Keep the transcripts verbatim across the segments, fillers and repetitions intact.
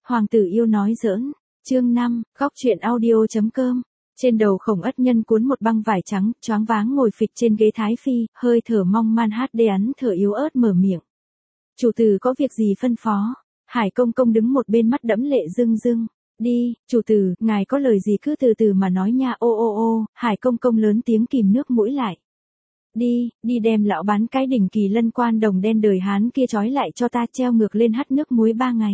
Hoàng tử yêu nói giỡn. Chương năm, góc truyện audio.com. Trên đầu Khổng Ất Nhân cuốn một băng vải trắng, choáng váng ngồi phịch trên ghế thái phi, hơi thở mong man hát đê ắn thở yếu ớt mở miệng. Chủ tử có việc gì phân phó? Hải công công đứng một bên mắt đẫm lệ rưng rưng. Đi, chủ tử, ngài có lời gì cứ từ từ mà nói nha. Ô ô ô, Hải công công lớn tiếng kìm nước mũi lại. Đi, đi đem lão bán cái đỉnh Kỳ Lân quan đồng đen đời Hán kia trói lại cho ta, treo ngược lên hắt nước muối ba ngày.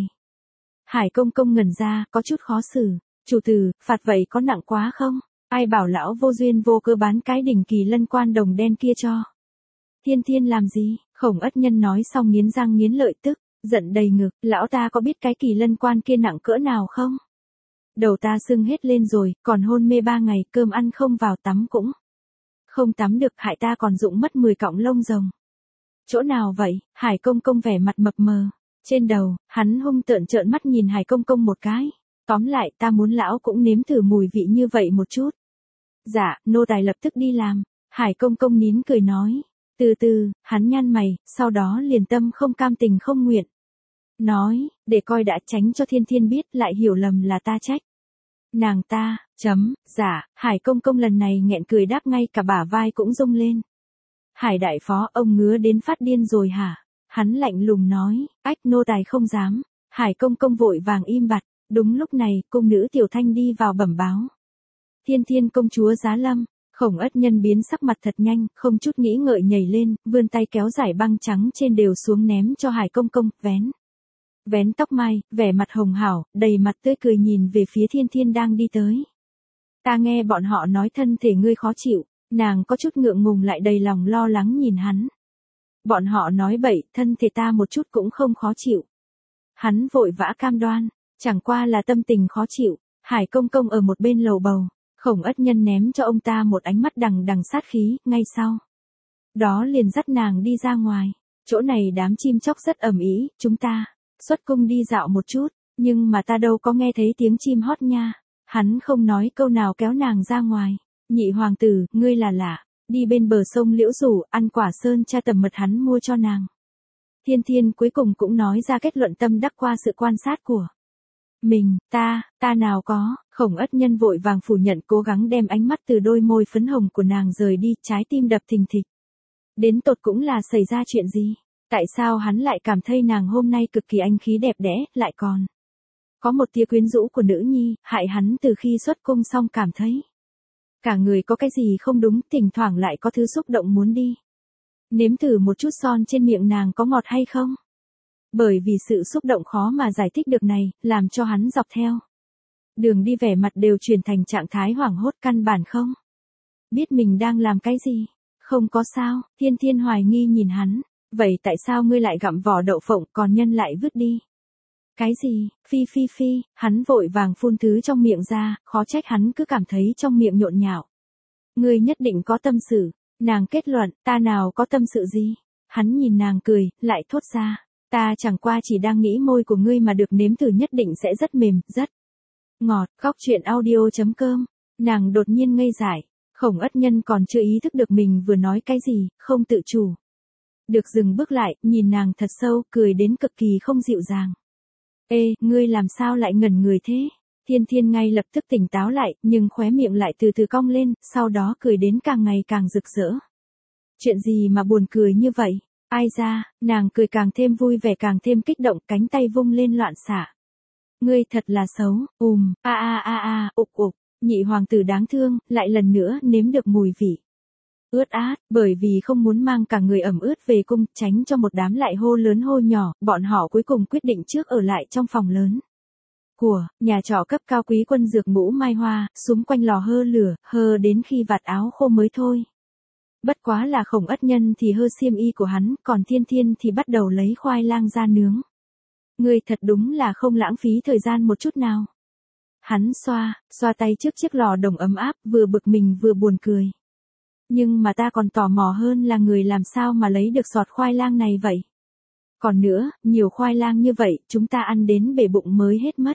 Hải công công ngẩn ra, có chút khó xử. Chủ tử, phạt vậy có nặng quá không? Ai bảo lão vô duyên vô cơ bán cái đỉnh Kỳ Lân quan đồng đen kia cho? Thiên Thiên làm gì? Khổng Ất Nhân nói xong nghiến răng nghiến lợi tức, giận đầy ngực, lão ta có biết cái Kỳ Lân quan kia nặng cỡ nào không? Đầu ta sưng hết lên rồi, còn hôn mê ba ngày, cơm ăn không vào, tắm cũng không tắm được, hại ta còn rụng mất mười cọng lông rồng. Chỗ nào vậy? Hải công công vẻ mặt mập mờ. Trên đầu, hắn hung tợn trợn mắt nhìn Hải công công một cái. Tóm lại, ta muốn lão cũng nếm thử mùi vị như vậy một chút. Dạ, nô tài lập tức đi làm. Hải công công nín cười nói. Từ từ, hắn nhăn mày, sau đó liền tâm không cam tình không nguyện. Nói, để coi đã, tránh cho Thiên Thiên biết lại hiểu lầm là ta trách. Nàng ta, chấm, dạ, Hải công công lần này nghẹn cười đáp, ngay cả bả vai cũng rung lên. Hải đại phó, ông ngứa đến phát điên rồi hả? Hắn lạnh lùng nói, ách, nô tài không dám. Hải công công vội vàng im bặt. Đúng lúc này, cung nữ Tiểu Thanh đi vào bẩm báo. Thiên Thiên công chúa giá lâm. Khổng Ất Nhân biến sắc mặt thật nhanh, không chút nghĩ ngợi nhảy lên, vươn tay kéo giải băng trắng trên đều xuống ném cho Hải công công, vén. Vén tóc mai, vẻ mặt hồng hảo, đầy mặt tươi cười nhìn về phía Thiên Thiên đang đi tới. Ta nghe bọn họ nói thân thể ngươi khó chịu, nàng có chút ngượng ngùng lại đầy lòng lo lắng nhìn hắn. Bọn họ nói bậy, thân thể ta một chút cũng không khó chịu. Hắn vội vã cam đoan, chẳng qua là tâm tình khó chịu. Hải công công ở một bên lầu bầu, Khổng Ất Nhân ném cho ông ta một ánh mắt đằng đằng sát khí, ngay sau đó liền dắt nàng đi ra ngoài. Chỗ này đám chim chóc rất ầm ĩ, chúng ta xuất cung đi dạo một chút, nhưng mà ta đâu có nghe thấy tiếng chim hót nha. Hắn không nói câu nào kéo nàng ra ngoài. Nhị hoàng tử, ngươi là lạ, đi bên bờ sông Liễu Rủ, ăn quả sơn cha tầm mật hắn mua cho nàng. Thiên Thiên cuối cùng cũng nói ra kết luận tâm đắc qua sự quan sát của mình. Ta, ta nào có. Khổng Ất Nhân vội vàng phủ nhận, cố gắng đem ánh mắt từ đôi môi phấn hồng của nàng rời đi, trái tim đập thình thịch. Đến tột cũng là xảy ra chuyện gì? Tại sao hắn lại cảm thấy nàng hôm nay cực kỳ anh khí đẹp đẽ, lại còn có một tia quyến rũ của nữ nhi, hại hắn từ khi xuất cung xong cảm thấy cả người có cái gì không đúng, thỉnh thoảng lại có thứ xúc động muốn đi nếm thử một chút son trên miệng nàng có ngọt hay không. Bởi vì sự xúc động khó mà giải thích được này, làm cho hắn dọc theo đường đi vẻ mặt đều chuyển thành trạng thái hoảng hốt, căn bản không biết mình đang làm cái gì. Không có sao. Thiên Thiên hoài nghi nhìn hắn. Vậy tại sao ngươi lại gặm vỏ đậu phộng còn nhân lại vứt đi? Cái gì? Phi phi phi, hắn vội vàng phun thứ trong miệng ra, khó trách hắn cứ cảm thấy trong miệng nhộn nhạo. Ngươi nhất định có tâm sự. Nàng kết luận, ta nào có tâm sự gì? Hắn nhìn nàng cười, lại thốt ra. Ta chẳng qua chỉ đang nghĩ môi của ngươi mà được nếm thử nhất định sẽ rất mềm, rất ngọt. Góc truyện audio.com. Nàng đột nhiên ngây dại. Khổng Ất Nhân còn chưa ý thức được mình vừa nói cái gì, không tự chủ được dừng bước lại, nhìn nàng thật sâu, cười đến cực kỳ không dịu dàng. Ê, ngươi làm sao lại ngẩn người thế? Thiên Thiên ngay lập tức tỉnh táo lại, nhưng khóe miệng lại từ từ cong lên, sau đó cười đến càng ngày càng rực rỡ. Chuyện gì mà buồn cười như vậy? Ai ra? Nàng cười càng thêm vui vẻ, càng thêm kích động, cánh tay vung lên loạn xạ. Ngươi thật là xấu, ùm, a a a a, ục ục. Nhị hoàng tử đáng thương, lại lần nữa nếm được mùi vị ướt át, bởi vì không muốn mang cả người ẩm ướt về cung, tránh cho một đám lại hô lớn hô nhỏ, bọn họ cuối cùng quyết định trước ở lại trong phòng lớn của nhà trọ cấp cao quý quân dược Ngũ Mai Hoa, xúm quanh lò hơ lửa, hơ đến khi vạt áo khô mới thôi. Bất quá là Khổng Ất Nhân thì hơ xiêm y của hắn, còn Thiên Thiên thì bắt đầu lấy khoai lang ra nướng. Ngươi thật đúng là không lãng phí thời gian một chút nào. Hắn xoa, xoa tay trước chiếc lò đồng ấm áp, vừa bực mình vừa buồn cười. Nhưng mà ta còn tò mò hơn là người làm sao mà lấy được sọt khoai lang này vậy? Còn nữa, nhiều khoai lang như vậy, chúng ta ăn đến bể bụng mới hết mất.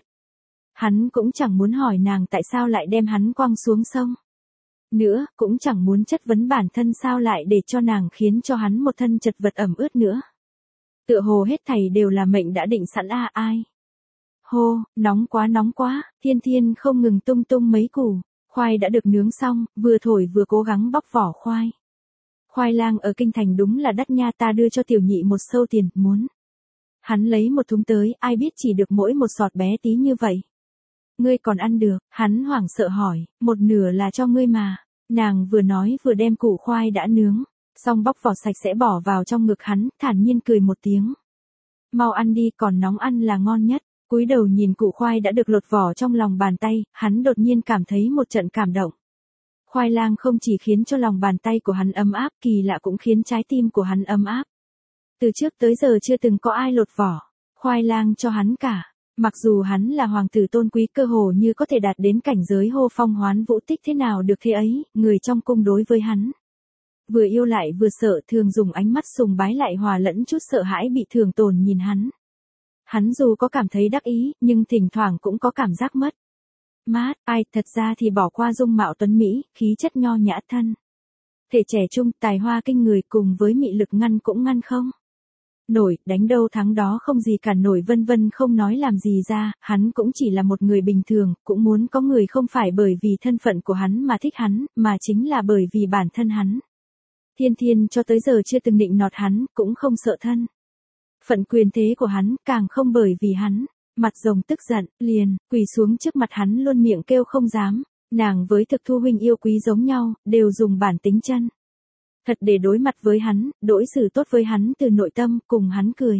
Hắn cũng chẳng muốn hỏi nàng tại sao lại đem hắn quăng xuống sông. Nữa, cũng chẳng muốn chất vấn bản thân sao lại để cho nàng khiến cho hắn một thân chật vật ẩm ướt nữa. Tựa hồ hết thảy đều là mệnh đã định sẵn a ai. Hô, nóng quá nóng quá, Thiên Thiên không ngừng tung tung mấy củ. Khoai đã được nướng xong, vừa thổi vừa cố gắng bóc vỏ khoai. Khoai lang ở kinh thành đúng là đắt nha, ta đưa cho tiểu nhị một sâu tiền, muốn. Hắn lấy một thúng tới, ai biết chỉ được mỗi một sọt bé tí như vậy. Ngươi còn ăn được, hắn hoảng sợ hỏi, một nửa là cho ngươi mà. Nàng vừa nói vừa đem củ khoai đã nướng, xong bóc vỏ sạch sẽ bỏ vào trong ngực hắn, thản nhiên cười một tiếng. Mau ăn đi, còn nóng ăn là ngon nhất. Cúi đầu nhìn củ khoai đã được lột vỏ trong lòng bàn tay, hắn đột nhiên cảm thấy một trận cảm động. Khoai lang không chỉ khiến cho lòng bàn tay của hắn ấm áp, kỳ lạ cũng khiến trái tim của hắn ấm áp. Từ trước tới giờ chưa từng có ai lột vỏ khoai lang cho hắn cả. Mặc dù hắn là hoàng tử tôn quý, cơ hồ như có thể đạt đến cảnh giới hô phong hoán vũ, tích thế nào được thế ấy, người trong cung đối với hắn vừa yêu lại vừa sợ, thường dùng ánh mắt sùng bái lại hòa lẫn chút sợ hãi bị thường tồn nhìn hắn. Hắn dù có cảm thấy đắc ý, nhưng thỉnh thoảng cũng có cảm giác mất mát. Ai, thật ra thì bỏ qua dung mạo tuấn mỹ, khí chất nho nhã thân thể trẻ trung, tài hoa kinh người cùng với mị lực ngăn cũng ngăn không nổi, đánh đâu thắng đó không gì cản nổi, vân vân không nói làm gì ra, hắn cũng chỉ là một người bình thường, cũng muốn có người không phải bởi vì thân phận của hắn mà thích hắn, mà chính là bởi vì bản thân hắn. Thiên Thiên cho tới giờ chưa từng định nọt hắn, cũng không sợ thân phận quyền thế của hắn, càng không bởi vì hắn mặt rồng tức giận, liền quỳ xuống trước mặt hắn luôn miệng kêu không dám. Nàng với Thực Thu huynh yêu quý giống nhau, đều dùng bản tính chân thật để đối mặt với hắn, đối xử tốt với hắn từ nội tâm, cùng hắn cười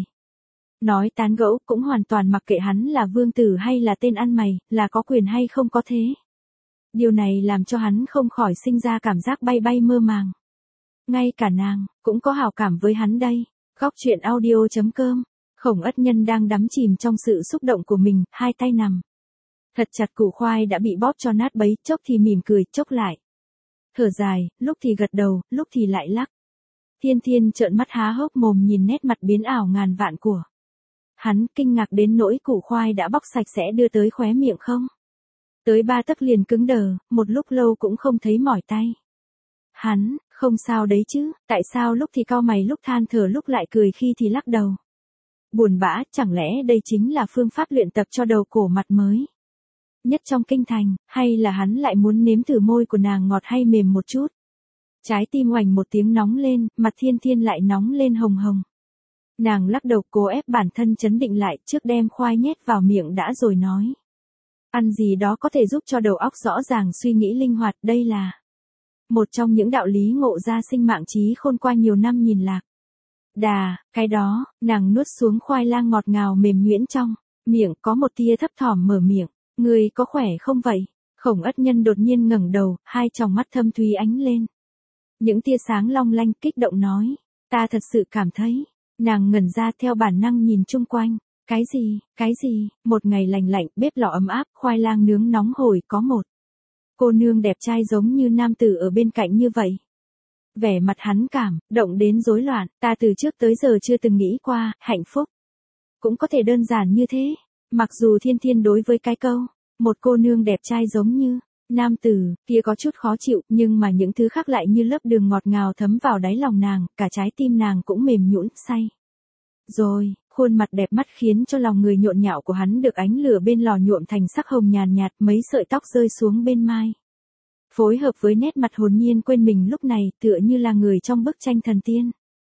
nói tán gẫu, cũng hoàn toàn mặc kệ hắn là vương tử hay là tên ăn mày, là có quyền hay không có thế. Điều này làm cho hắn không khỏi sinh ra cảm giác bay bay mơ màng. Ngay cả nàng cũng có hảo cảm với hắn đây. Góc truyện audio chấm com. Khổng Ất Nhân đang đắm chìm trong sự xúc động của mình, hai tay nằm thật chặt củ khoai đã bị bóp cho nát bấy, chốc thì mỉm cười, chốc lại thở dài, lúc thì gật đầu, lúc thì lại lắc. Thiên Thiên trợn mắt há hốc mồm nhìn nét mặt biến ảo ngàn vạn của hắn, kinh ngạc đến nỗi củ khoai đã bóc sạch sẽ đưa tới khóe miệng không tới ba tấc liền cứng đờ, một lúc lâu cũng không thấy mỏi tay. Hắn, không sao đấy chứ, tại sao lúc thì cau mày, lúc than thở, lúc lại cười, khi thì lắc đầu buồn bã, chẳng lẽ đây chính là phương pháp luyện tập cho đầu cổ mặt mới nhất trong kinh thành, hay là hắn lại muốn nếm thử môi của nàng ngọt hay mềm một chút. Trái tim oành một tiếng nóng lên, mặt Thiên Thiên lại nóng lên hồng hồng. Nàng lắc đầu cố ép bản thân trấn định lại, trước đem khoai nhét vào miệng đã rồi nói. Ăn gì đó có thể giúp cho đầu óc rõ ràng, suy nghĩ linh hoạt, đây là một trong những đạo lý ngộ ra sinh mạng trí khôn qua nhiều năm nhìn lạc đà, cái đó. Nàng nuốt xuống khoai lang ngọt ngào mềm nhuyễn trong miệng, có một tia thấp thỏm mở miệng. Người có khỏe không vậy? Khổng Ất Nhân đột nhiên ngẩng đầu, hai tròng mắt thâm thúy ánh lên những tia sáng long lanh, kích động nói. Ta thật sự cảm thấy. Nàng ngẩn ra, theo bản năng nhìn chung quanh. Cái gì, cái gì? Một ngày lành lạnh, bếp lò ấm áp, khoai lang nướng nóng hổi, có một cô nương đẹp trai giống như nam tử ở bên cạnh như vậy. Vẻ mặt hắn cảm động đến rối loạn. Ta từ trước tới giờ chưa từng nghĩ qua, hạnh phúc cũng có thể đơn giản như thế. Mặc dù Thiên Thiên đối với cái câu một cô nương đẹp trai giống như nam tử kia có chút khó chịu, nhưng mà những thứ khác lại như lớp đường ngọt ngào thấm vào đáy lòng nàng, cả trái tim nàng cũng mềm nhũn say. Rồi, khuôn mặt đẹp mắt khiến cho lòng người nhộn nhạo của hắn được ánh lửa bên lò nhuộm thành sắc hồng nhàn nhạt, mấy sợi tóc rơi xuống bên mai. Phối hợp với nét mặt hồn nhiên quên mình lúc này, tựa như là người trong bức tranh thần tiên.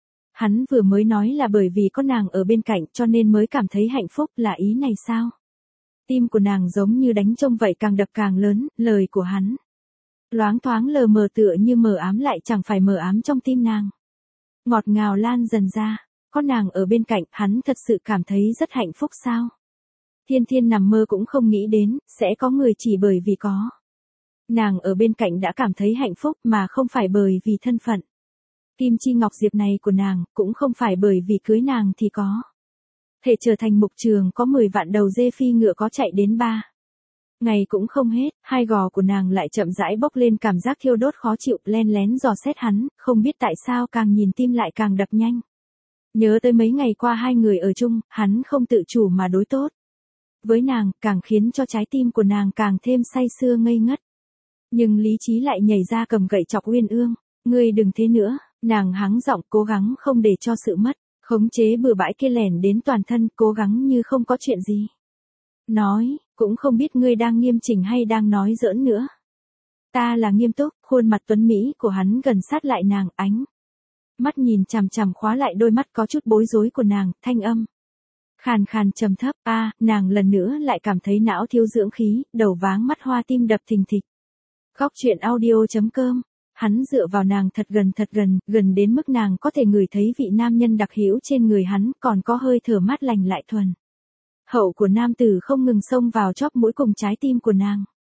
Hắn vừa mới nói là bởi vì có nàng ở bên cạnh cho nên mới cảm thấy hạnh phúc, là ý này sao? Tim của nàng giống như đánh trông vậy, càng đập càng lớn, lời của hắn loáng thoáng lờ mờ, tựa như mờ ám lại chẳng phải mờ ám trong tim nàng. Ngọt ngào lan dần ra, có nàng ở bên cạnh, hắn thật sự cảm thấy rất hạnh phúc sao? Thiên Thiên nằm mơ cũng không nghĩ đến, sẽ có người chỉ bởi vì có nàng ở bên cạnh đã cảm thấy hạnh phúc, mà không phải bởi vì thân phận Kim Chi Ngọc Diệp này của nàng, cũng không phải bởi vì cưới nàng thì có thể trở thành mục trường có mười vạn đầu dê phi ngựa có chạy đến ba ngày cũng không hết. Hai gò của nàng lại chậm rãi bốc lên cảm giác thiêu đốt khó chịu, len lén dò xét hắn, không biết tại sao càng nhìn tim lại càng đập nhanh. Nhớ tới mấy ngày qua hai người ở chung, hắn không tự chủ mà đối tốt với nàng, càng khiến cho trái tim của nàng càng thêm say sưa ngây ngất. Nhưng lý trí lại nhảy ra cầm gậy chọc Uyên Ương. Ngươi đừng thế nữa. Nàng hắng giọng, cố gắng không để cho sự mất khống chế bừa bãi kia lẻn đến toàn thân, cố gắng như không có chuyện gì. Nói, cũng không biết ngươi đang nghiêm chỉnh hay đang nói giỡn nữa. Ta là nghiêm túc, khuôn mặt tuấn Mỹ của hắn gần sát lại nàng, ánh mắt nhìn chằm chằm khóa lại đôi mắt có chút bối rối của nàng, thanh âm khàn khàn trầm thấp, a, à, nàng lần nữa lại cảm thấy não thiếu dưỡng khí, đầu váng mắt hoa tim đập thình thịch. Góc truyện audio.com, hắn dựa vào nàng thật gần thật gần, gần đến mức nàng có thể ngửi thấy vị nam nhân đặc hữu trên người hắn, còn có hơi thở mát lành lại thuần hậu của nam tử không ngừng xông vào chóp mũi cùng trái tim của nàng.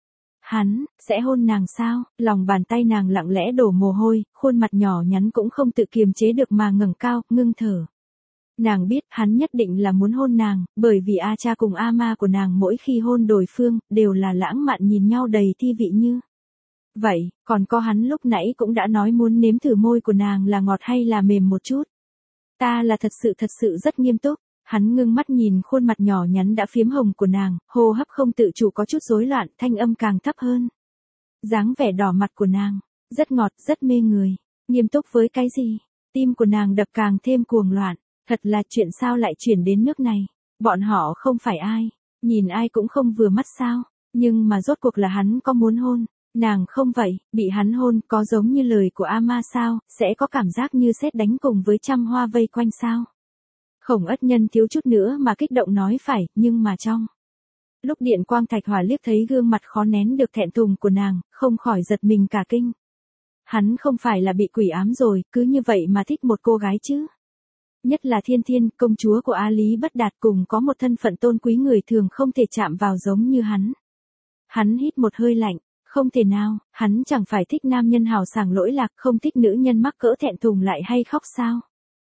Hắn sẽ hôn nàng sao? Lòng bàn tay nàng lặng lẽ đổ mồ hôi, khuôn mặt nhỏ nhắn cũng không tự kiềm chế được mà ngẩng cao, ngưng thở. Nàng biết hắn nhất định là muốn hôn nàng, bởi vì A cha cùng A ma của nàng mỗi khi hôn đối phương, đều là lãng mạn nhìn nhau đầy thi vị như. Vậy, còn có hắn lúc nãy cũng đã nói muốn nếm thử môi của nàng là ngọt hay là mềm một chút. Ta là thật sự thật sự rất nghiêm túc. Hắn ngưng mắt nhìn khuôn mặt nhỏ nhắn đã phiếm hồng của nàng, hô hấp không tự chủ có chút rối loạn, thanh âm càng thấp hơn. Dáng vẻ đỏ mặt của nàng, rất ngọt, rất mê người. Nghiêm túc với cái gì? Tim của nàng đập càng thêm cuồng loạn. Thật là chuyện sao lại chuyển đến nước này? Bọn họ không phải ai, nhìn ai cũng không vừa mắt sao? Nhưng mà rốt cuộc là hắn có muốn hôn. Nàng không vậy, bị hắn hôn có giống như lời của Ama sao, sẽ có cảm giác như sét đánh cùng với trăm hoa vây quanh sao? Khổng Ất Nhân thiếu chút nữa mà kích động nói phải, nhưng mà trong lúc điện quang thạch hỏa liếc thấy gương mặt khó nén được thẹn thùng của nàng, không khỏi giật mình cả kinh. Hắn không phải là bị quỷ ám rồi, cứ như vậy mà thích một cô gái chứ. Nhất là Thiên Thiên, công chúa của A Lý Bất Đạt cùng có một thân phận tôn quý người thường không thể chạm vào giống như hắn. Hắn hít một hơi lạnh, không thể nào, hắn chẳng phải thích nam nhân hào sảng lỗi lạc, không thích nữ nhân mắc cỡ thẹn thùng lại hay khóc sao.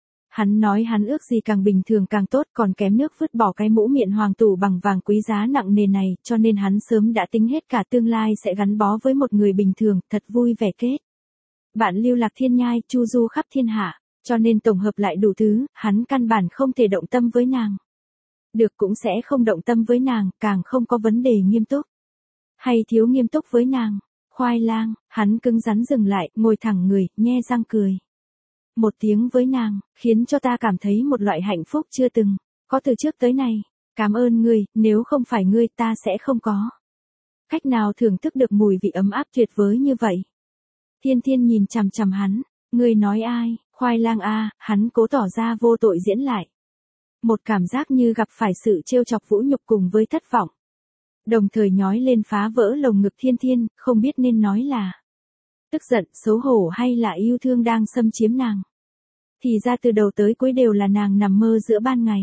Hắn nói hắn ước gì càng bình thường càng tốt, còn kém nước vứt bỏ cái mũ miệng hoàng tủ bằng vàng quý giá nặng nề này, cho nên hắn sớm đã tính hết cả tương lai sẽ gắn bó với một người bình thường, thật vui vẻ kết. Bạn lưu lạc thiên nhai, chu du khắp thiên hạ, cho nên tổng hợp lại đủ thứ, hắn căn bản không thể động tâm với nàng. Được cũng sẽ không động tâm với nàng, càng không có vấn đề nghiêm túc. Hay thiếu nghiêm túc với nàng. Khoai lang, hắn cứng rắn dừng lại, ngồi thẳng người, nhe răng cười. Một tiếng với nàng, khiến cho ta cảm thấy một loại hạnh phúc chưa từng có từ trước tới nay. Cảm ơn ngươi, nếu không phải ngươi ta sẽ không có cách nào thưởng thức được mùi vị ấm áp tuyệt vời như vậy. Thiên Thiên nhìn chằm chằm hắn, ngươi nói ai? Khoai lang a, hắn cố tỏ ra vô tội diễn lại. Một cảm giác như gặp phải sự trêu chọc vũ nhục cùng với thất vọng. Đồng thời nhói lên phá vỡ lồng ngực Thiên Thiên, không biết nên nói là tức giận, xấu hổ hay là yêu thương đang xâm chiếm nàng. Thì ra từ đầu tới cuối đều là nàng nằm mơ giữa ban ngày.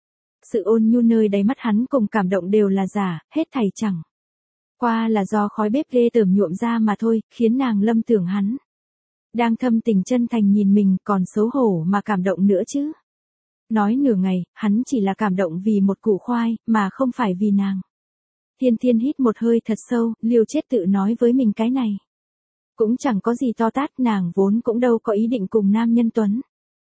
Sự ôn nhu nơi đáy mắt hắn cùng cảm động đều là giả, hết thảy chẳng qua là do khói bếp ghê tởm nhuộm ra mà thôi, khiến nàng lâm tưởng hắn đang thâm tình chân thành nhìn mình, còn xấu hổ mà cảm động nữa chứ. Nói nửa ngày, hắn chỉ là cảm động vì một củ khoai, mà không phải vì nàng. Thiên Thiên hít một hơi thật sâu, liều chết tự nói với mình cái này cũng chẳng có gì to tát, nàng vốn cũng đâu có ý định cùng nam nhân tuấn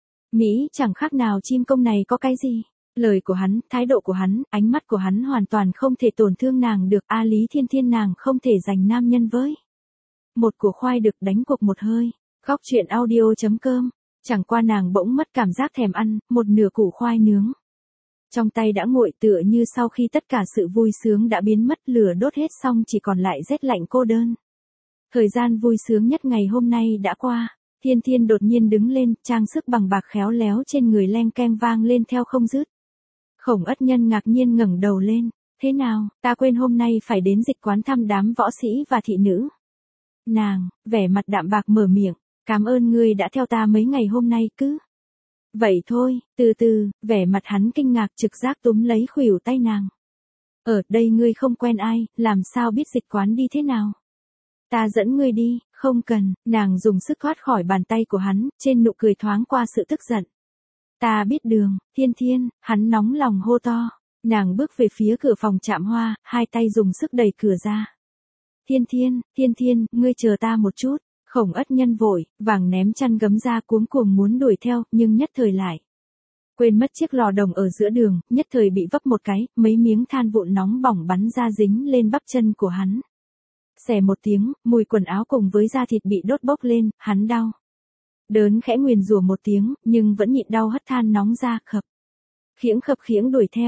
Mỹ chẳng khác nào chim công này có cái gì. Lời của hắn, thái độ của hắn, ánh mắt của hắn hoàn toàn không thể tổn thương nàng được. A Lý Thiên Thiên nàng không thể giành nam nhân với một củ khoai được đánh cuộc một hơi. Góc truyện audio.com, chẳng qua nàng bỗng mất cảm giác thèm ăn, một nửa củ khoai nướng trong tay đã nguội, tựa như sau khi tất cả sự vui sướng đã biến mất, lửa đốt hết xong chỉ còn lại rét lạnh cô đơn. Thời gian vui sướng nhất ngày hôm nay đã qua. Thiên Thiên đột nhiên đứng lên, trang sức bằng bạc khéo léo trên người leng keng vang lên theo không dứt. Khổng Ất Nhân ngạc nhiên ngẩng đầu lên, thế nào, ta quên hôm nay phải đến dịch quán thăm đám võ sĩ và thị nữ. Nàng, vẻ mặt đạm bạc mở miệng, cảm ơn ngươi đã theo ta mấy ngày hôm nay cứ. Vậy thôi, từ từ, vẻ mặt hắn kinh ngạc trực giác túm lấy khuỷu tay nàng. Ở đây ngươi không quen ai, làm sao biết dịch quán đi thế nào? Ta dẫn ngươi đi, không cần, nàng dùng sức thoát khỏi bàn tay của hắn, trên nụ cười thoáng qua sự tức giận. Ta biết đường, Thiên Thiên, hắn nóng lòng hô to. Nàng bước về phía cửa phòng chạm hoa, hai tay dùng sức đẩy cửa ra. Thiên Thiên, Thiên Thiên, ngươi chờ ta một chút. Khổng Ất Nhân vội, vàng ném chăn gấm ra cuống cuồng muốn đuổi theo, nhưng nhất thời lại quên mất chiếc lò đồng ở giữa đường, nhất thời bị vấp một cái, mấy miếng than vụn nóng bỏng bắn ra dính lên bắp chân của hắn. Xẻ một tiếng, mùi quần áo cùng với da thịt bị đốt bốc lên, hắn đau đớn khẽ nguyền rủa một tiếng, nhưng vẫn nhịn đau hất than nóng ra, khập khiễng khập khiễng đuổi theo.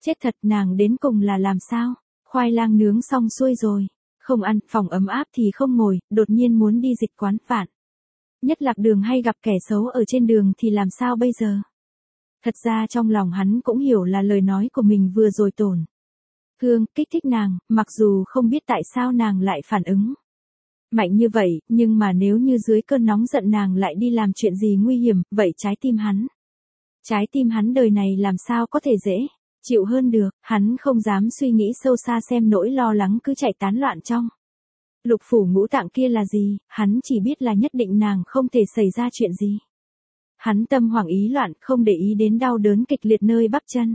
Chết thật, nàng đến cùng là làm sao? Khoai lang nướng xong xuôi rồi. Không ăn, phòng ấm áp thì không ngồi, đột nhiên muốn đi dịch quán phản. Nhất lạc đường hay gặp kẻ xấu ở trên đường thì làm sao bây giờ? Thật ra trong lòng hắn cũng hiểu là lời nói của mình vừa rồi tổn thương, kích thích nàng, mặc dù không biết tại sao nàng lại phản ứng mạnh như vậy, nhưng mà nếu như dưới cơn nóng giận nàng lại đi làm chuyện gì nguy hiểm, vậy trái tim hắn. Trái tim hắn đời này làm sao có thể dễ chịu hơn được, hắn không dám suy nghĩ sâu xa xem nỗi lo lắng cứ chạy tán loạn trong lục phủ ngũ tạng kia là gì, hắn chỉ biết là nhất định nàng không thể xảy ra chuyện gì. Hắn tâm hoảng ý loạn, không để ý đến đau đớn kịch liệt nơi bắp chân.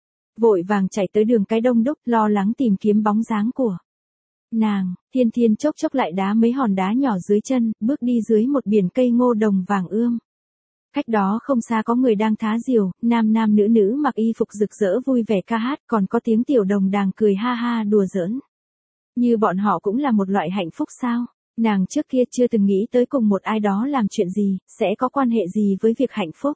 Vội vàng chạy tới đường cái đông đúc, lo lắng tìm kiếm bóng dáng của nàng. Thiên Thiên chốc chốc lại đá mấy hòn đá nhỏ dưới chân, bước đi dưới một biển cây ngô đồng vàng ươm. Cách đó không xa có người đang thá diều, nam nam nữ nữ mặc y phục rực rỡ vui vẻ ca hát, còn có tiếng tiểu đồng đàng cười ha ha đùa giỡn. Như bọn họ cũng là một loại hạnh phúc sao? Nàng trước kia chưa từng nghĩ tới cùng một ai đó làm chuyện gì, sẽ có quan hệ gì với việc hạnh phúc.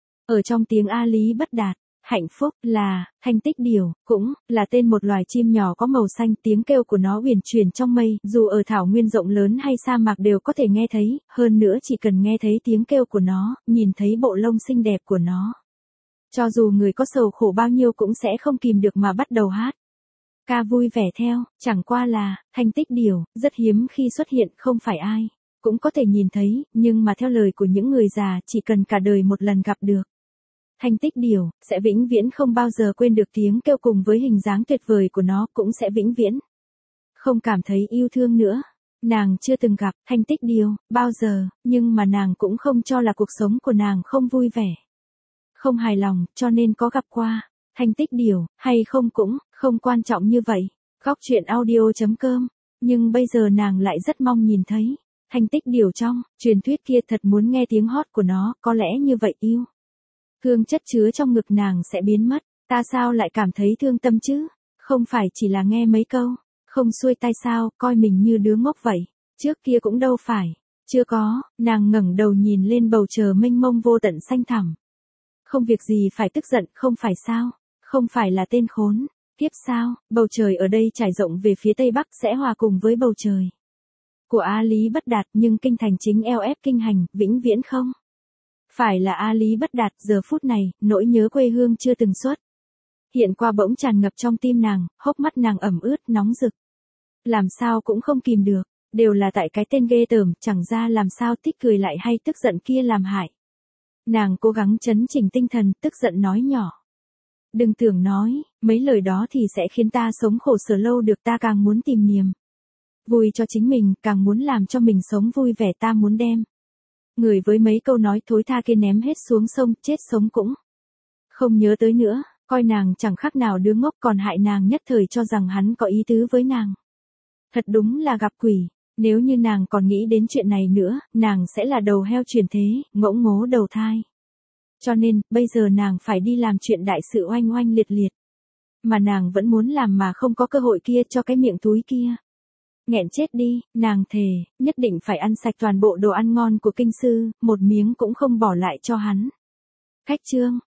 Ở trong tiếng A Lý Bất Đạt, hạnh phúc là thanh tích điểu, cũng là tên một loài chim nhỏ có màu xanh, tiếng kêu của nó uyển chuyển trong mây, dù ở thảo nguyên rộng lớn hay sa mạc đều có thể nghe thấy, hơn nữa chỉ cần nghe thấy tiếng kêu của nó, nhìn thấy bộ lông xinh đẹp của nó. Cho dù người có sầu khổ bao nhiêu cũng sẽ không kìm được mà bắt đầu hát. Ca vui vẻ theo, chẳng qua là, thanh tích điểu, rất hiếm khi xuất hiện, không phải ai cũng có thể nhìn thấy, nhưng mà theo lời của những người già, chỉ cần cả đời một lần gặp được thanh tích điểu, sẽ vĩnh viễn không bao giờ quên được tiếng kêu cùng với hình dáng tuyệt vời của nó, cũng sẽ vĩnh viễn không cảm thấy yêu thương nữa. Nàng chưa từng gặp thanh tích điểu bao giờ, nhưng mà nàng cũng không cho là cuộc sống của nàng không vui vẻ, không hài lòng, cho nên có gặp qua thanh tích điểu hay không cũng không quan trọng như vậy. Góc truyện audio chấm com. Nhưng bây giờ nàng lại rất mong nhìn thấy thanh tích điểu trong truyền thuyết kia, thật muốn nghe tiếng hót của nó, có lẽ như vậy yêu thương chất chứa trong ngực nàng sẽ biến mất. Ta sao lại cảm thấy thương tâm chứ? Không phải chỉ là nghe mấy câu không xuôi tai sao, coi mình như đứa ngốc vậy. Trước kia cũng đâu phải chưa có. Nàng ngẩng đầu nhìn lên bầu trời mênh mông vô tận xanh thẳm. Không việc gì phải tức giận, không phải sao? Không phải là tên khốn tiếp sao? Bầu trời ở đây trải rộng về phía tây bắc sẽ hòa cùng với bầu trời của A Lý Bất Đạt, nhưng kinh thành chính eo ép kinh hành, vĩnh viễn không phải là A Lý Bất Đạt. Giờ phút này, nỗi nhớ quê hương chưa từng xuất hiện qua bỗng tràn ngập trong tim nàng, hốc mắt nàng ẩm ướt nóng rực, làm sao cũng không kìm được, đều là tại cái tên ghê tởm, chẳng ra làm sao thích cười lại hay tức giận kia làm hại. Nàng cố gắng trấn chỉnh tinh thần, tức giận nói nhỏ. Đừng tưởng nói, mấy lời đó thì sẽ khiến ta sống khổ sở lâu được, ta càng muốn tìm niềm vui cho chính mình, càng muốn làm cho mình sống vui vẻ, ta muốn đem người với mấy câu nói thối tha kia ném hết xuống sông, chết sống cũng không nhớ tới nữa, coi nàng chẳng khác nào đứa ngốc, còn hại nàng nhất thời cho rằng hắn có ý tứ với nàng. Thật đúng là gặp quỷ, nếu như nàng còn nghĩ đến chuyện này nữa, nàng sẽ là đầu heo chuyển thế, ngỗng ngố đầu thai. Cho nên, bây giờ nàng phải đi làm chuyện đại sự oanh oanh liệt liệt. Mà nàng vẫn muốn làm mà không có cơ hội kia, cho cái miệng túi kia nghẹn chết đi. Nàng thề, nhất định phải ăn sạch toàn bộ đồ ăn ngon của kinh sư, một miếng cũng không bỏ lại cho hắn. Khách trương,